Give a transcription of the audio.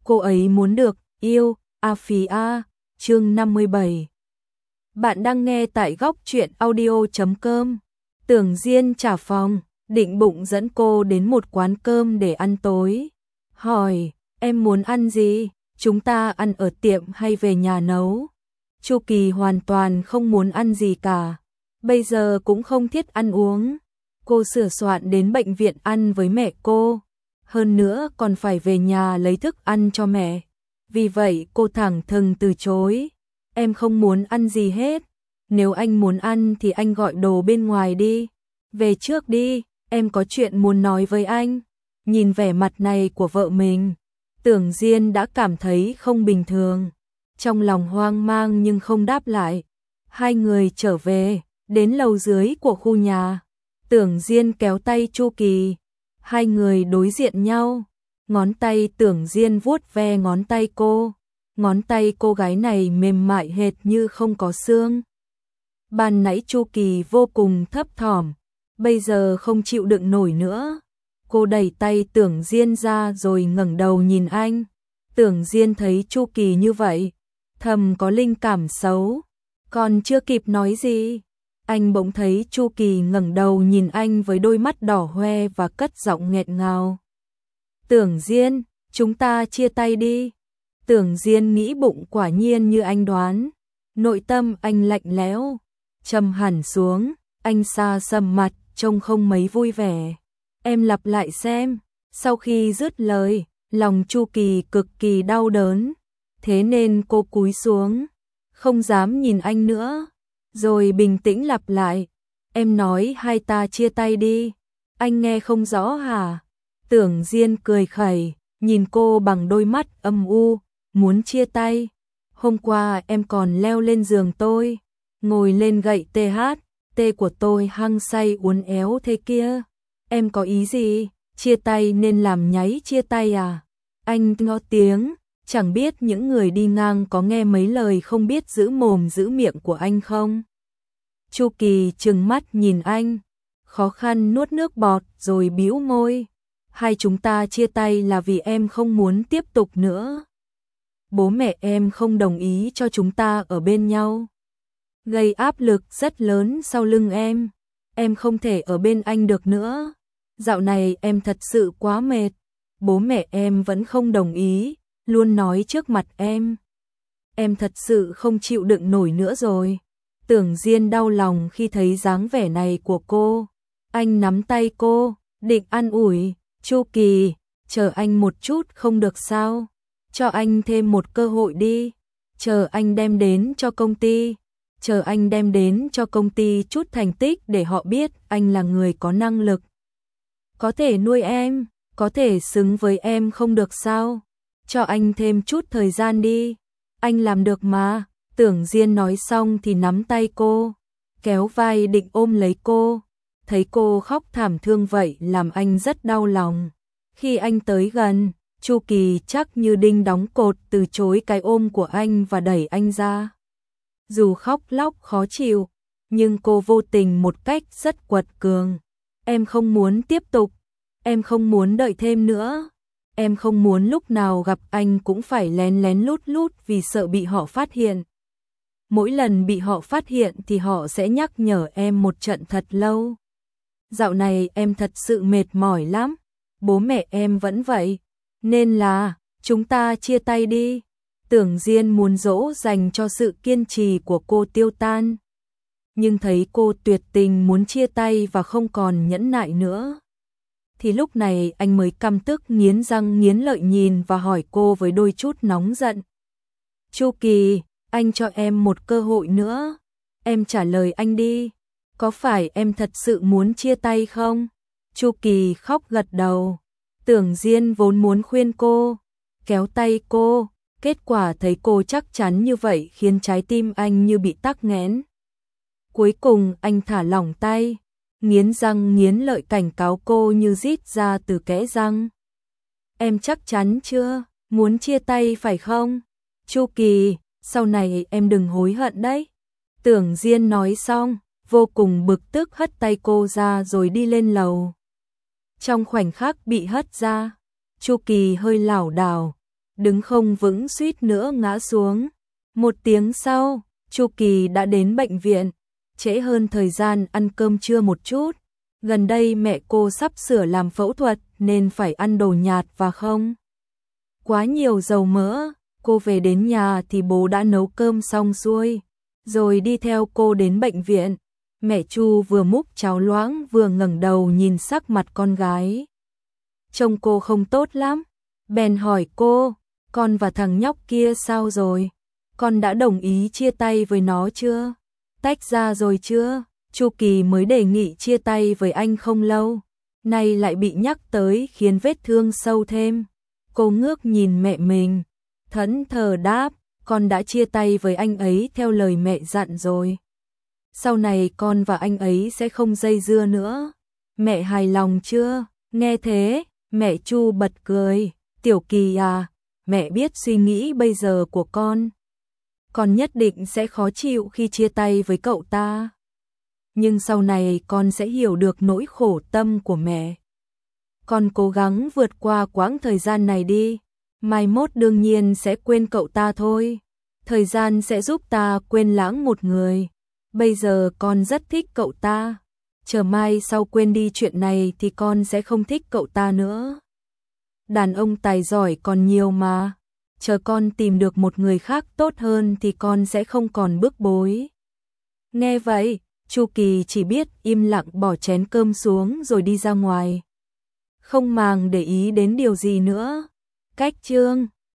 Cô ấy muốn được yêu, a phí a, chương 57. Bạn đang nghe tại góc truyện audio.com. Tưởng Diên trả phòng, định bụng dẫn cô đến một quán cơm để ăn tối. Hỏi, em muốn ăn gì? Chúng ta ăn ở tiệm hay về nhà nấu? Chu Kỳ hoàn toàn không muốn ăn gì cả. Bây giờ cũng không thiết ăn uống. Cô sửa soạn đến bệnh viện ăn với mẹ cô. Hơn nữa còn phải về nhà lấy thức ăn cho mẹ. Vì vậy cô thẳng thừng từ chối. Em không muốn ăn gì hết. Nếu anh muốn ăn thì anh gọi đồ bên ngoài đi. Về trước đi, em có chuyện muốn nói với anh. Nhìn vẻ mặt này của vợ mình, Tưởng Diên đã cảm thấy không bình thường. Trong lòng hoang mang nhưng không đáp lại. Hai người trở về, đến lầu dưới của khu nhà. Tưởng Diên kéo tay Chu Kỳ. Hai người đối diện nhau. Ngón tay Tưởng Diên vuốt ve ngón tay cô. Ngón tay cô gái này mềm mại hệt như không có xương. Ban nãy Chu Kỳ vô cùng thấp thỏm, bây giờ không chịu đựng nổi nữa. Cô đẩy tay Tưởng Diên ra rồi ngẩng đầu nhìn anh. Tưởng Diên thấy Chu Kỳ như vậy, thầm có linh cảm xấu. Còn chưa kịp nói gì, anh bỗng thấy Chu Kỳ ngẩng đầu nhìn anh với đôi mắt đỏ hoe và cất giọng nghẹn ngào. Tưởng Diên, chúng ta chia tay đi. Tưởng Diên nghĩ bụng quả nhiên như anh đoán. Nội tâm anh lạnh lẽo, trầm hẳn xuống, anh xa sầm mặt, trông không mấy vui vẻ. Em lặp lại xem. Sau khi dứt lời, lòng Chu Kỳ cực kỳ đau đớn. Thế nên cô cúi xuống, không dám nhìn anh nữa. Rồi bình tĩnh lặp lại. Em nói hai ta chia tay đi. Anh nghe không rõ hả? Tưởng Diên cười khẩy, nhìn cô bằng đôi mắt âm u. Muốn chia tay? Hôm qua em còn leo lên giường tôi, ngồi lên gậy tê của tôi hăng say uốn éo thế kia. Em có ý gì? Chia tay nên làm nháy chia tay à? Anh ngó tiếng, chẳng biết những người đi ngang có nghe mấy lời không biết giữ mồm giữ miệng của anh không? Chu Kỳ trừng mắt nhìn anh, khó khăn nuốt nước bọt rồi bĩu môi. Hai chúng ta chia tay là vì em không muốn tiếp tục nữa. Bố mẹ em không đồng ý cho chúng ta ở bên nhau, gây áp lực rất lớn sau lưng em không thể ở bên anh được nữa. Dạo này em thật sự quá mệt, bố mẹ em vẫn không đồng ý, luôn nói trước mặt em thật sự không chịu đựng nổi nữa rồi. Tưởng Diên đau lòng khi thấy dáng vẻ này của cô. Anh nắm tay cô, định an ủi. Chu Kỳ, chờ anh một chút không được sao? Cho anh thêm một cơ hội đi. Chờ anh đem đến cho công ty. Chờ anh đem đến cho công ty chút thành tích để họ biết anh là người có năng lực. Có thể nuôi em, có thể xứng với em không được sao? Cho anh thêm chút thời gian đi. Anh làm được mà. Tưởng Diên nói xong thì nắm tay cô, kéo vai định ôm lấy cô. Thấy cô khóc thảm thương vậy làm anh rất đau lòng. Khi anh tới gần, Chu Kỳ chắc như đinh đóng cột từ chối cái ôm của anh và đẩy anh ra. Dù khóc lóc khó chịu, nhưng cô vô tình một cách rất quật cường. Em không muốn tiếp tục, em không muốn đợi thêm nữa. Em không muốn lúc nào gặp anh cũng phải lén lén lút lút vì sợ bị họ phát hiện. Mỗi lần bị họ phát hiện thì họ sẽ nhắc nhở em một trận thật lâu. Dạo này em thật sự mệt mỏi lắm, bố mẹ em vẫn vậy, nên là chúng ta chia tay đi. Tưởng Diên muốn dỗ dành cho sự kiên trì của cô tiêu tan, nhưng thấy cô tuyệt tình muốn chia tay và không còn nhẫn nại nữa. Thì lúc này anh mới căm tức nghiến răng nghiến lợi nhìn và hỏi cô với đôi chút nóng giận. Chu Kỳ, anh cho em một cơ hội nữa, em trả lời anh đi. Có phải em thật sự muốn chia tay không? Chu Kỳ khóc gật đầu. Tưởng Diên vốn muốn khuyên cô, kéo tay cô, kết quả thấy cô chắc chắn như vậy khiến trái tim anh như bị tắc nghẽn. Cuối cùng anh thả lỏng tay, nghiến răng nghiến lợi cảnh cáo cô như rít ra từ kẽ răng. Em chắc chắn chưa? Muốn chia tay phải không? Chu Kỳ, sau này em đừng hối hận đấy. Tưởng Diên nói xong, vô cùng bực tức hất tay cô ra rồi đi lên lầu. Trong khoảnh khắc bị hất ra, Chu Kỳ hơi lảo đảo, đứng không vững suýt nữa ngã xuống. Một tiếng sau, Chu Kỳ đã đến bệnh viện, trễ hơn thời gian ăn cơm trưa một chút. Gần đây mẹ cô sắp sửa làm phẫu thuật nên phải ăn đồ nhạt và không quá nhiều dầu mỡ. Cô về đến nhà thì bố đã nấu cơm xong xuôi, rồi đi theo cô đến bệnh viện. Mẹ Chu vừa múc cháo loãng vừa ngẩng đầu nhìn sắc mặt con gái. Trông cô không tốt lắm, bèn hỏi cô, con và thằng nhóc kia sao rồi? Con đã đồng ý chia tay với nó chưa? Tách ra rồi chưa? Chu Kỳ mới đề nghị chia tay với anh không lâu, nay lại bị nhắc tới khiến vết thương sâu thêm. Cô ngước nhìn mẹ mình, thẫn thờ đáp, con đã chia tay với anh ấy theo lời mẹ dặn rồi. Sau này con và anh ấy sẽ không dây dưa nữa. Mẹ hài lòng chưa? Nghe thế, mẹ Chu bật cười. Tiểu Kỳ à, mẹ biết suy nghĩ bây giờ của con. Con nhất định sẽ khó chịu khi chia tay với cậu ta. Nhưng sau này con sẽ hiểu được nỗi khổ tâm của mẹ. Con cố gắng vượt qua quãng thời gian này đi. Mai mốt đương nhiên sẽ quên cậu ta thôi. Thời gian sẽ giúp ta quên lãng một người. Bây giờ con rất thích cậu ta. Chờ mai sau quên đi chuyện này thì con sẽ không thích cậu ta nữa. Đàn ông tài giỏi còn nhiều mà. Chờ con tìm được một người khác tốt hơn thì con sẽ không còn bức bối. Nghe vậy, Chu Kỳ chỉ biết im lặng bỏ chén cơm xuống rồi đi ra ngoài. Không màng để ý đến điều gì nữa. Cách chương